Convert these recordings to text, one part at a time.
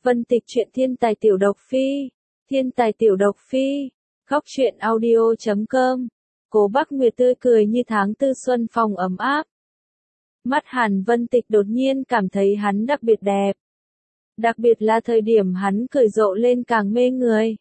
Vân Tịch truyện thiên tài tiểu độc phi. Thiên tài tiểu độc phi. Góc truyện audio.com. Cố Bắc Nguyệt tươi cười như tháng tư xuân phong ấm áp. Mắt Hàn Vân Tịch đột nhiên cảm thấy hắn đặc biệt đẹp. Đặc biệt là thời điểm hắn cười rộ lên càng mê người.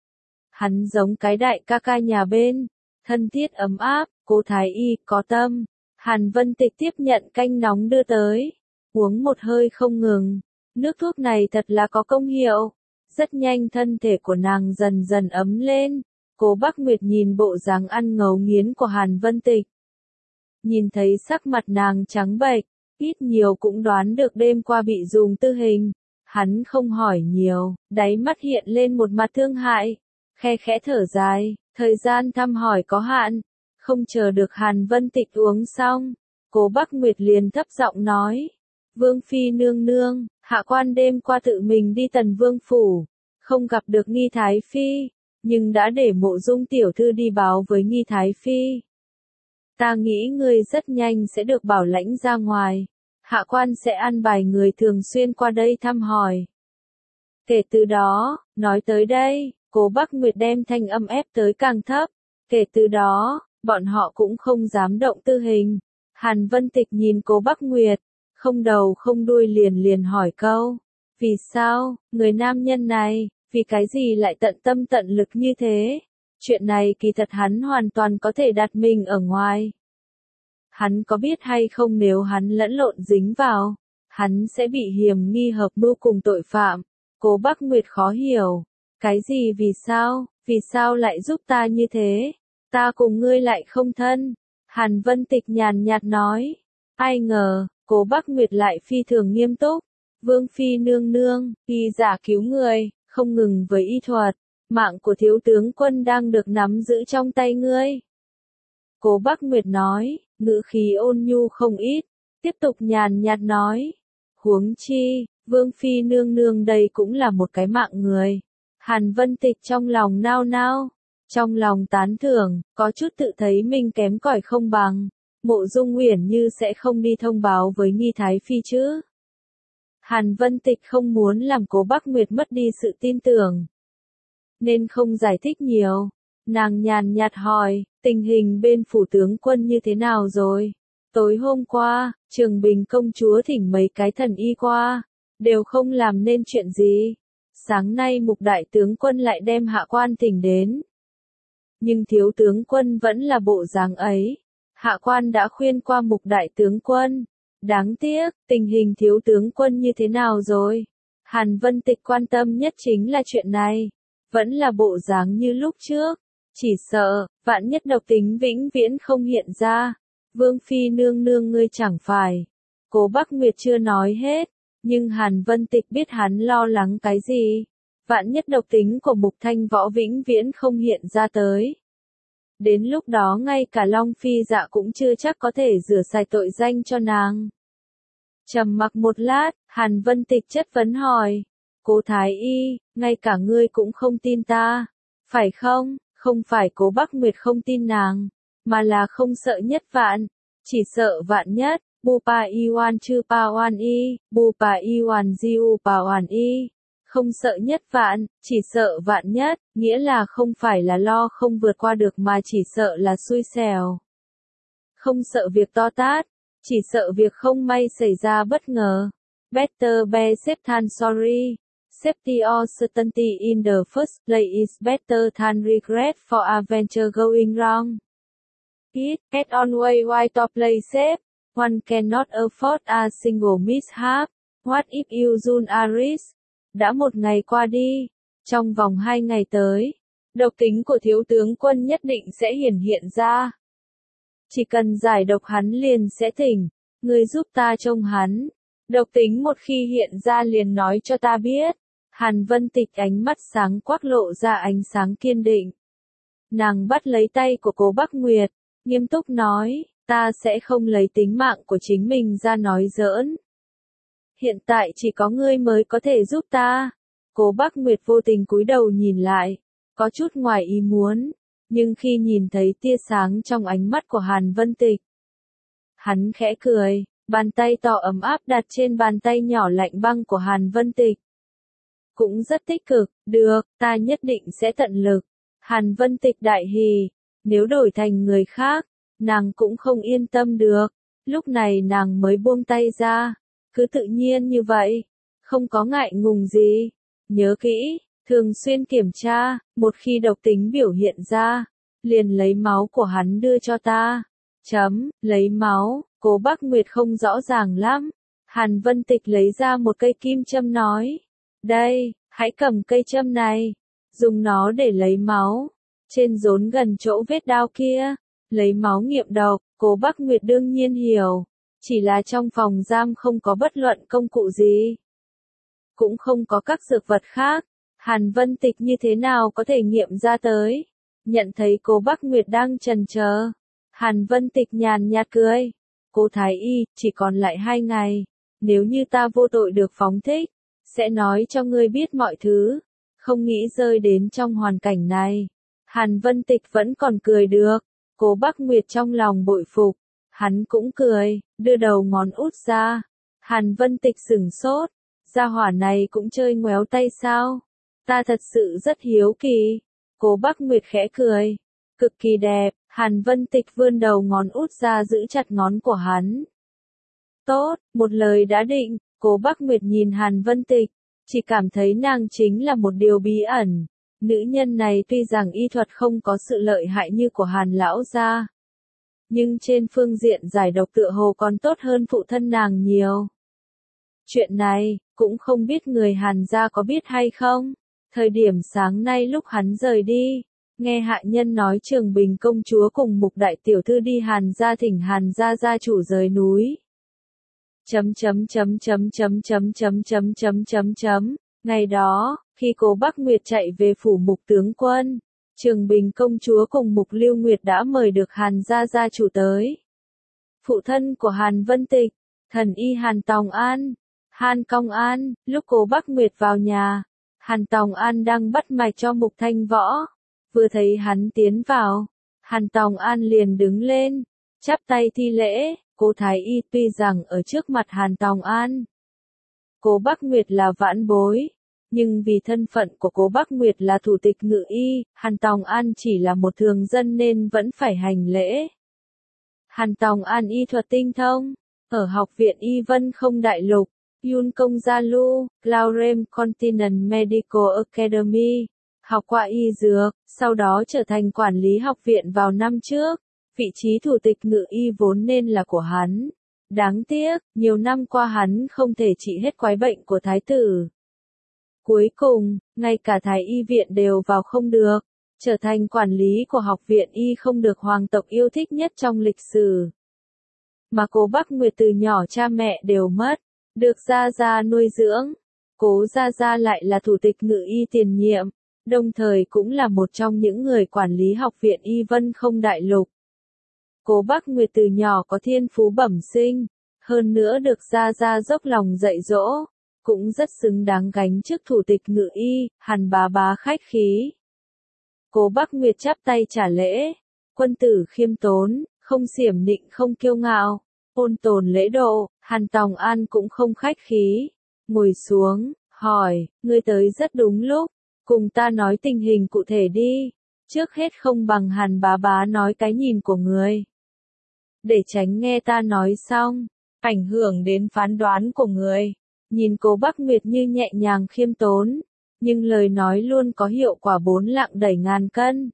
Hắn giống cái đại ca ca nhà bên, thân thiết ấm áp, Cố Thái Y có tâm. Hàn Vân Tịch tiếp nhận canh nóng đưa tới, uống một hơi không ngừng. Nước thuốc này thật là có công hiệu. Rất nhanh thân thể của nàng dần dần ấm lên. Cố Bắc Nguyệt nhìn bộ dáng ăn ngấu nghiến của Hàn Vân Tịch. Nhìn thấy sắc mặt nàng trắng bệch, ít nhiều cũng đoán được đêm qua bị dùng tư hình. Hắn không hỏi nhiều, đáy mắt hiện lên một mặt thương hại. Khe khẽ thở dài, thời gian thăm hỏi có hạn. Không chờ được Hàn Vân Tịch uống xong, Cố Bắc Nguyệt liền thấp giọng nói. Vương Phi nương nương, hạ quan đêm qua tự mình đi Tần Vương Phủ, không gặp được Nghi Thái Phi, nhưng đã để Mộ Dung tiểu thư đi báo với Nghi Thái Phi. Ta nghĩ ngươi rất nhanh sẽ được bảo lãnh ra ngoài, hạ quan sẽ an bài người thường xuyên qua đây thăm hỏi. Kể từ đó, nói tới đây, Cố Bắc Nguyệt đem thanh âm ép tới càng thấp, kể từ đó, bọn họ cũng không dám động tư hình. Hàn Vân Tịch nhìn Cố Bắc Nguyệt, không đầu không đuôi liền hỏi câu. Vì sao, người nam nhân này, vì cái gì lại tận tâm tận lực như thế? Chuyện này kỳ thật hắn hoàn toàn có thể đặt mình ở ngoài. Hắn có biết hay không nếu hắn lẫn lộn dính vào, hắn sẽ bị hiềm nghi hợp mưu cùng tội phạm. Cố Bắc Nguyệt khó hiểu. Cái gì vì sao lại giúp ta như thế? Ta cùng ngươi lại không thân. Hàn Vân Tịch nhàn nhạt nói. Ai ngờ, Cố Bắc Nguyệt lại phi thường nghiêm túc. Vương Phi nương nương, y giả cứu người, không ngừng với y thuật. Mạng của thiếu tướng quân đang được nắm giữ trong tay ngươi. Cố Bắc Nguyệt nói, ngữ khí ôn nhu không ít. Tiếp tục nhàn nhạt nói. Huống chi, Vương Phi nương nương đây cũng là một cái mạng người. Hàn Vân Tịch trong lòng nao nao. Trong lòng tán thưởng, có chút tự thấy mình kém cỏi không bằng. Mộ Dung Uyển Như sẽ không đi thông báo với Nghi Thái Phi chứ. Hàn Vân Tịch không muốn làm Cố Bắc Nguyệt mất đi sự tin tưởng, nên không giải thích nhiều. Nàng nhàn nhạt hỏi, tình hình bên phủ tướng quân như thế nào rồi? Tối hôm qua, Trường Bình công chúa thỉnh mấy cái thần y qua, đều không làm nên chuyện gì. Sáng nay Mục đại tướng quân lại đem hạ quan thỉnh đến. Nhưng thiếu tướng quân vẫn là bộ dáng ấy. Hạ quan đã khuyên qua Mục đại tướng quân. Đáng tiếc, tình hình thiếu tướng quân như thế nào rồi? Hàn Vân Tịch quan tâm nhất chính là chuyện này. Vẫn là bộ dáng như lúc trước. Chỉ sợ, vạn nhất độc tính vĩnh viễn không hiện ra. Vương Phi nương nương ngươi chẳng phải. Cố Bắc Nguyệt chưa nói hết. Nhưng Hàn Vân Tịch biết hắn lo lắng cái gì. Vạn nhất độc tính của Mục Thanh Võ vĩnh viễn không hiện ra tới. Đến lúc đó ngay cả Long Phi Dạ cũng chưa chắc có thể rửa sạch tội danh cho nàng. Trầm mặc một lát, Hàn Vân Tịch chất vấn hỏi. Cố Thái Y, ngay cả ngươi cũng không tin ta. Phải không? Không phải Cố Bắc Nguyệt không tin nàng, mà là không sợ nhất vạn. Chỉ sợ vạn nhất. Bupa Iwan chư pa oan y, Bupa Iwan diu pa oan y. Không sợ nhất vạn, chỉ sợ vạn nhất, nghĩa là không phải là lo không vượt qua được mà chỉ sợ là xui xẻo. Không sợ việc to tát, chỉ sợ việc không may xảy ra bất ngờ. Better be safe than sorry. Safety or certainty in the first place is better than regret for a venture going wrong. It get on way why to play safe. One cannot afford a single mishap. What if you run a risk? Đã một ngày qua đi. Trong vòng 2 ngày tới, độc tính của thiếu tướng quân nhất định sẽ hiện ra. Chỉ cần giải độc hắn liền sẽ tỉnh. Ngươi giúp ta trông hắn. Độc tính một khi hiện ra liền nói cho ta biết. Hàn Vân Tịch ánh mắt sáng quắc lộ ra ánh sáng kiên định. Nàng bắt lấy tay của Cố Bắc Nguyệt, nghiêm túc nói. Ta sẽ không lấy tính mạng của chính mình ra nói giỡn. Hiện tại chỉ có ngươi mới có thể giúp ta. Cố Bắc Nguyệt vô tình cúi đầu nhìn lại, có chút ngoài ý muốn, nhưng khi nhìn thấy tia sáng trong ánh mắt của Hàn Vân Tịch, hắn khẽ cười, bàn tay to ấm áp đặt trên bàn tay nhỏ lạnh băng của Hàn Vân Tịch. cũng rất tích cực, được, ta nhất định sẽ tận lực. Hàn Vân Tịch đại hỉ, nếu đổi thành người khác, nàng cũng không yên tâm được, lúc này nàng mới buông tay ra, cứ tự nhiên như vậy, không có ngại ngùng gì. Nhớ kỹ, thường xuyên kiểm tra, một khi độc tính biểu hiện ra, liền lấy máu của hắn đưa cho ta. Lấy máu, Cố Bắc Nguyệt không rõ ràng lắm. Hàn Vân Tịch lấy ra một cây kim châm nói, đây, hãy cầm cây châm này, dùng nó để lấy máu. Trên rốn gần chỗ vết đao kia, lấy máu nghiệm độc, Cố Bắc Nguyệt đương nhiên hiểu, chỉ là trong phòng giam không có bất luận công cụ gì, cũng không có các dược vật khác, Hàn Vân Tịch như thế nào có thể nghiệm ra tới. Nhận thấy Cố Bắc Nguyệt đang chần chờ, Hàn Vân Tịch nhàn nhạt cười, Cố Thái Y, chỉ còn lại 2 ngày, nếu như ta vô tội được phóng thích, sẽ nói cho ngươi biết mọi thứ, không nghĩ rơi đến trong hoàn cảnh này. Hàn Vân Tịch vẫn còn cười được, Cố Bắc Nguyệt trong lòng bội phục, hắn cũng cười, đưa đầu ngón út ra. Hàn Vân Tịch sửng sốt, gia hỏa này cũng chơi ngoéo tay sao? Ta thật sự rất hiếu kỳ. Cố Bắc Nguyệt khẽ cười, cực kỳ đẹp. Hàn Vân Tịch vươn đầu ngón út ra giữ chặt ngón của hắn. Tốt, một lời đã định. Cố Bắc Nguyệt nhìn Hàn Vân Tịch, chỉ cảm thấy nàng chính là một điều bí ẩn. Nữ nhân này tuy rằng y thuật không có sự lợi hại như của Hàn lão gia, nhưng trên phương diện giải độc tựa hồ còn tốt hơn phụ thân nàng nhiều. Chuyện này, cũng không biết người Hàn gia có biết hay không. Thời điểm sáng nay lúc hắn rời đi, nghe hạ nhân nói Trường Bình công chúa cùng Mục đại tiểu thư đi Hàn gia thỉnh Hàn gia gia chủ rời núi. Ngày đó, khi Cố Bắc Nguyệt chạy về phủ Mục tướng quân, Trường Bình công chúa cùng Mục Lưu Nguyệt đã mời được Hàn gia gia chủ tới. Phụ thân của Hàn Vân Tịch, thần y Hàn Tòng An, Hàn Công An, lúc Cố Bắc Nguyệt vào nhà, Hàn Tòng An đang bắt mạch cho Mục Thanh Võ. Vừa thấy hắn tiến vào, Hàn Tòng An liền đứng lên, chắp tay thi lễ. Cố Thái Y tuy rằng ở trước mặt Hàn Tòng An, Cố Bắc Nguyệt là vãn bối, nhưng vì thân phận của Cố Bắc Nguyệt là thủ tịch ngự y, Hàn Tòng An chỉ là một thường dân nên vẫn phải hành lễ. Hàn Tòng An y thuật tinh thông, ở Học viện Y Vân Không Đại Lục, Yun Công Gia Lu, Claurem Continent Medical Academy, học qua y dược, sau đó trở thành quản lý học viện vào năm trước. Vị trí thủ tịch ngự y vốn nên là của hắn. Đáng tiếc, nhiều năm qua hắn không thể trị hết quái bệnh của thái tử. Cuối cùng, ngay cả thái y viện đều vào không được, trở thành quản lý của học viện y không được hoàng tộc yêu thích nhất trong lịch sử. Mà Cố Bắc Nguyệt từ nhỏ cha mẹ đều mất, được gia gia nuôi dưỡng. Cố gia gia lại là thủ tịch ngự y tiền nhiệm, đồng thời cũng là một trong những người quản lý học viện Y Vân Không Đại Lục. Cố Bắc Nguyệt từ nhỏ có thiên phú bẩm sinh, hơn nữa được gia gia dốc lòng dạy dỗ, cũng rất xứng đáng gánh chức thủ tịch ngự y. Hàn bá bá khách khí. Cố Bắc Nguyệt chắp tay trả lễ, quân tử khiêm tốn, không xiểm nịnh không kiêu ngạo, ôn tồn lễ độ. Hàn Tòng An cũng không khách khí, ngồi xuống, hỏi, ngươi tới rất đúng lúc, cùng ta nói tình hình cụ thể đi, trước hết không bằng Hàn bá bá nói cái nhìn của người. Để tránh nghe ta nói xong, ảnh hưởng đến phán đoán của người. Nhìn Cố Bắc Nguyệt như nhẹ nhàng khiêm tốn, nhưng lời nói luôn có hiệu quả 4 lạng đẩy ngàn cân.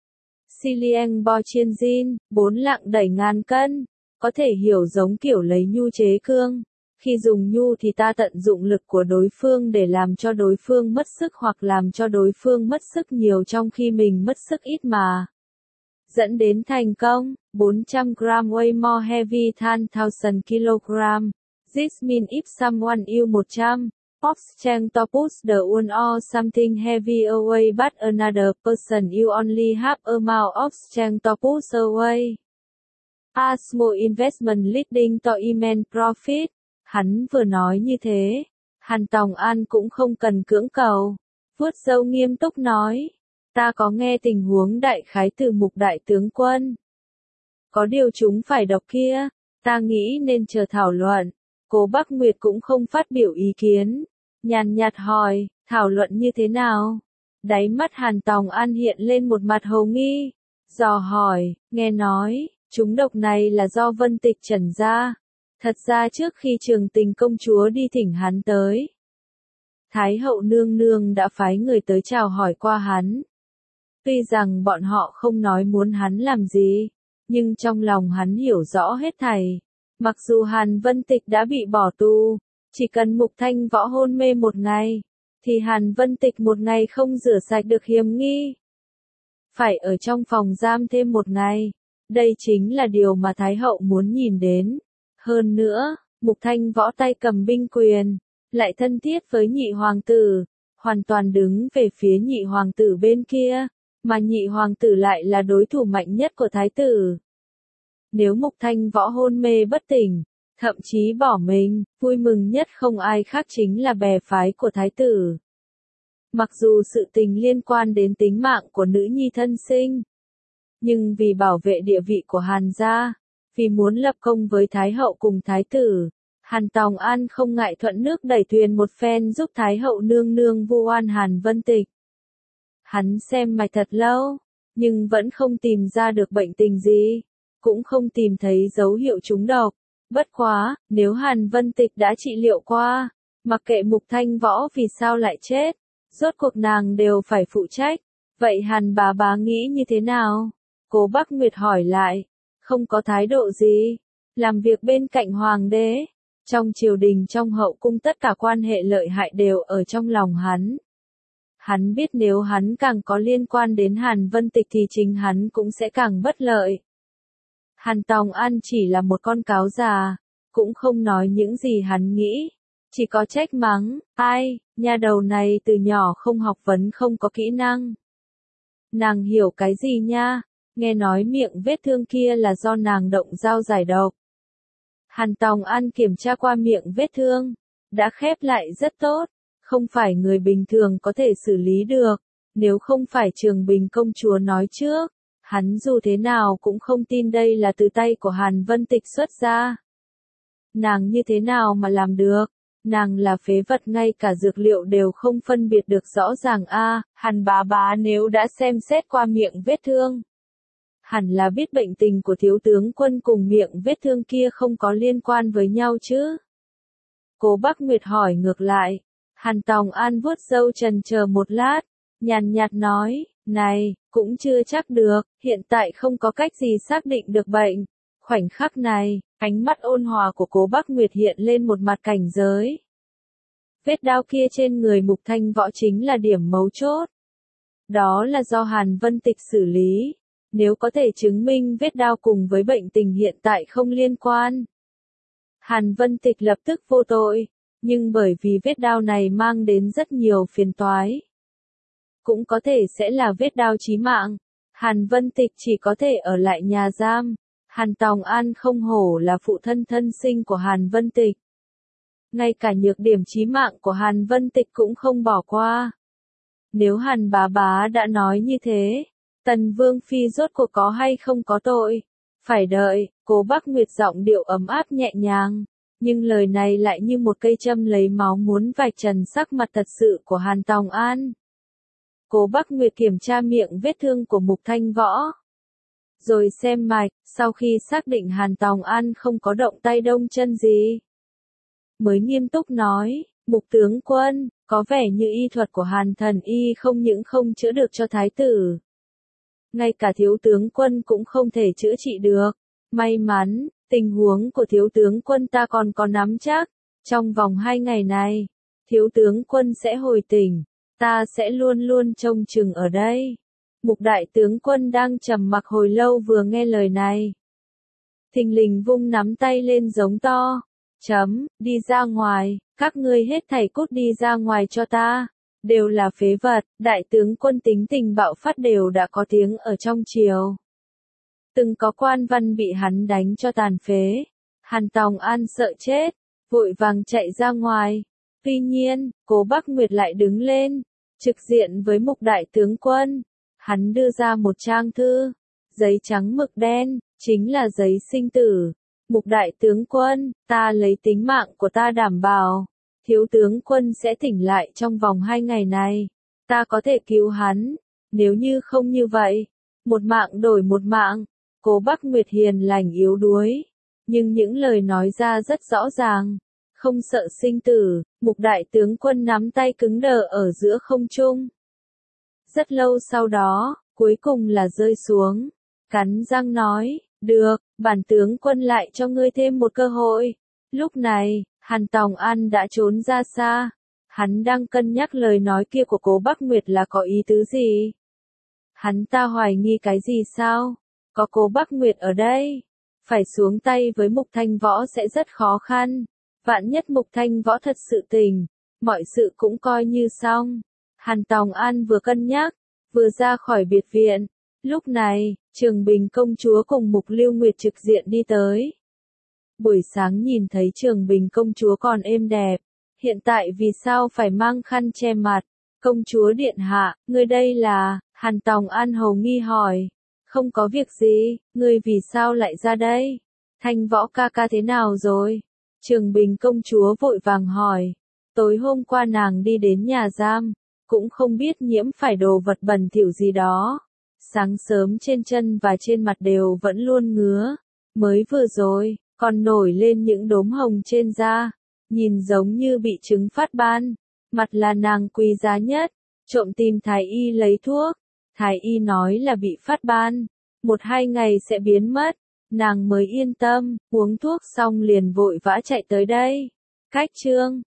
Xiliang Bo Chiên Jin, 4 lạng đẩy ngàn cân, có thể hiểu giống kiểu lấy nhu chế cương. Khi dùng nhu thì ta tận dụng lực của đối phương để làm cho đối phương mất sức hoặc làm cho đối phương mất sức nhiều trong khi mình mất sức ít mà. Dẫn đến thành công. 400 gram weigh more heavy than 1000 kg. This means if someone you 100 of strength to push the one or something heavy away but another person you only have amount of strength to push away. A small investment leading to immense profit. Hắn vừa nói như thế, Hàn Tòng An cũng không cần cưỡng cầu, vuốt râu nghiêm túc nói, ta có nghe tình huống đại khái từ Mục đại tướng quân. Có điều chúng phải độc kia, ta nghĩ nên chờ thảo luận. Cố Bắc Nguyệt cũng không phát biểu ý kiến, nhàn nhạt hỏi, thảo luận như thế nào? Đáy mắt Hàn Tòng An hiện lên một mặt hồ nghi, dò hỏi, nghe nói, chúng độc này là do Vân Tịch trần ra. Thật ra trước khi Trường Tình công chúa đi thỉnh hắn tới, Thái hậu nương nương đã phái người tới chào hỏi qua hắn. Tuy rằng bọn họ không nói muốn hắn làm gì, nhưng trong lòng hắn hiểu rõ hết thảy. Mặc dù Hàn Vân Tịch đã bị bỏ tù, chỉ cần Mục Thanh Võ hôn mê một ngày, thì Hàn Vân Tịch một ngày không rửa sạch được hiểm nghi. Phải ở trong phòng giam thêm một ngày, đây chính là điều mà Thái hậu muốn nhìn đến. Hơn nữa, Mục Thanh Võ tay cầm binh quyền, lại thân thiết với nhị hoàng tử, hoàn toàn đứng về phía nhị hoàng tử bên kia, mà nhị hoàng tử lại là đối thủ mạnh nhất của thái tử. Nếu Mục Thanh Võ hôn mê bất tỉnh, thậm chí bỏ mình, vui mừng nhất không ai khác chính là bè phái của thái tử. Mặc dù sự tình liên quan đến tính mạng của nữ nhi thân sinh, nhưng vì bảo vệ địa vị của Hàn gia, vì muốn lập công với Thái hậu cùng Thái tử, Hàn Tòng An không ngại thuận nước đẩy thuyền một phen giúp Thái hậu nương nương vu oan Hàn Vân Tịch. Hắn xem mạch thật lâu, nhưng vẫn không tìm ra được bệnh tình gì, cũng không tìm thấy dấu hiệu trúng độc. Bất quá, nếu Hàn Vân Tịch đã trị liệu qua, mặc kệ Mục Thanh Võ vì sao lại chết, rốt cuộc nàng đều phải phụ trách. Vậy Hàn bà nghĩ như thế nào? Cố Bắc Nguyệt hỏi lại. Không có thái độ gì, làm việc bên cạnh hoàng đế, trong triều đình trong hậu cung tất cả quan hệ lợi hại đều ở trong lòng hắn. Hắn biết nếu hắn càng có liên quan đến Hàn Vân Tịch thì chính hắn cũng sẽ càng bất lợi. Hàn Tòng An chỉ là một con cáo già, cũng không nói những gì hắn nghĩ, chỉ có trách mắng, ai, nha đầu này từ nhỏ không học vấn không có kỹ năng. Nàng hiểu cái gì nha? Nghe nói miệng vết thương kia là do nàng động dao giải độc. Hàn Tòng An kiểm tra qua miệng vết thương, đã khép lại rất tốt, không phải người bình thường có thể xử lý được, nếu không phải Trường Bình công chúa nói trước, hắn dù thế nào cũng không tin đây là từ tay của Hàn Vân Tịch xuất ra. Nàng như thế nào mà làm được? Nàng là phế vật ngay cả dược liệu đều không phân biệt được rõ ràng a. Hàn bá nếu đã xem xét qua miệng vết thương, hẳn là biết bệnh tình của thiếu tướng quân cùng miệng vết thương kia không có liên quan với nhau chứ. Cố Bắc Nguyệt hỏi ngược lại. Hàn Tòng An vuốt râu chần chờ một lát, nhàn nhạt nói, này, cũng chưa chắc được, hiện tại không có cách gì xác định được bệnh. Khoảnh khắc này, ánh mắt ôn hòa của Cố Bắc Nguyệt hiện lên một mặt cảnh giới. Vết đao kia trên người Mục Thanh Võ chính là điểm mấu chốt. Đó là do Hàn Vân Tịch xử lý. Nếu có thể chứng minh vết đao cùng với bệnh tình hiện tại không liên quan, Hàn Vân Tịch lập tức vô tội, nhưng bởi vì vết đao này mang đến rất nhiều phiền toái, cũng có thể sẽ là vết đao chí mạng, Hàn Vân Tịch chỉ có thể ở lại nhà giam. Hàn Tòng An không hổ là phụ thân thân sinh của Hàn Vân Tịch. Ngay cả nhược điểm chí mạng của Hàn Vân Tịch cũng không bỏ qua. Nếu Hàn bá đã nói như thế, Tần Vương Phi rốt cuộc có hay không có tội? Phải đợi. Cố Bắc Nguyệt giọng điệu ấm áp nhẹ nhàng, nhưng lời này lại như một cây châm lấy máu muốn vạch trần sắc mặt thật sự của Hàn Tòng An. Cố Bắc Nguyệt kiểm tra miệng vết thương của Mục Thanh Võ, rồi xem mạch, sau khi xác định Hàn Tòng An không có động tay động chân gì, mới nghiêm túc nói, Mục tướng quân, có vẻ như y thuật của Hàn thần y không những không chữa được cho thái tử, ngay cả thiếu tướng quân cũng không thể chữa trị được. May mắn, tình huống của thiếu tướng quân ta còn có nắm chắc, trong vòng 2 ngày này, thiếu tướng quân sẽ hồi tỉnh, ta sẽ luôn luôn trông chừng ở đây. Mục đại tướng quân đang trầm mặc hồi lâu vừa nghe lời này, thình lình vung nắm tay lên giống to, đi ra ngoài, các ngươi hết thảy cút đi ra ngoài cho ta, đều là phế vật. Đại tướng quân tính tình bạo phát đều đã có tiếng ở trong triều. Từng có quan văn bị hắn đánh cho tàn phế. Hàn Tòng An sợ chết, vội vàng chạy ra ngoài. Tuy nhiên, Cố Bắc Nguyệt lại đứng lên, trực diện với Mục đại tướng quân. Hắn đưa ra một trang thư, giấy trắng mực đen, chính là giấy sinh tử. Mục đại tướng quân, ta lấy tính mạng của ta đảm bảo, thiếu tướng quân sẽ tỉnh lại trong vòng 2 ngày này. Ta có thể cứu hắn, nếu như không như vậy, một mạng đổi một mạng. Cố Bắc Nguyệt hiền lành yếu đuối, nhưng những lời nói ra rất rõ ràng, không sợ sinh tử. Mục đại tướng quân nắm tay cứng đờ ở giữa không trung. Rất lâu sau đó, cuối cùng là rơi xuống, cắn răng nói, được, bản tướng quân lại cho ngươi thêm một cơ hội. Lúc này, Hàn Tòng An đã trốn ra xa. Hắn đang cân nhắc lời nói kia của Cố Bắc Nguyệt là có ý tứ gì. Hắn ta hoài nghi cái gì sao? Có Cố Bắc Nguyệt ở đây, phải xuống tay với Mục Thanh Võ sẽ rất khó khăn. Vạn nhất Mục Thanh Võ thật sự tỉnh, mọi sự cũng coi như xong. Hàn Tòng An vừa cân nhắc, vừa ra khỏi biệt viện. Lúc này, Trường Bình công chúa cùng Mục Lưu Nguyệt trực diện đi tới. Buổi sáng nhìn thấy Trường Bình công chúa còn êm đẹp, hiện tại vì sao phải mang khăn che mặt? Công chúa điện hạ, ngươi đây là? Hàn Tòng An hầu nghi hỏi. Không có việc gì, ngươi vì sao lại ra đây? Thanh Võ ca ca thế nào rồi? Trường Bình công chúa vội vàng hỏi. Tối hôm qua nàng đi đến nhà giam, cũng không biết nhiễm phải đồ vật bẩn thỉu gì đó. Sáng sớm trên chân và trên mặt đều vẫn luôn ngứa. Mới vừa rồi, còn nổi lên những đốm hồng trên da, nhìn giống như bị chứng phát ban. Mặt là nàng quý giá nhất, trộm tìm thái y lấy thuốc. Thái y nói là bị phát ban, 1-2 ngày sẽ biến mất. Nàng mới yên tâm, uống thuốc xong liền vội vã chạy tới đây. Cách chương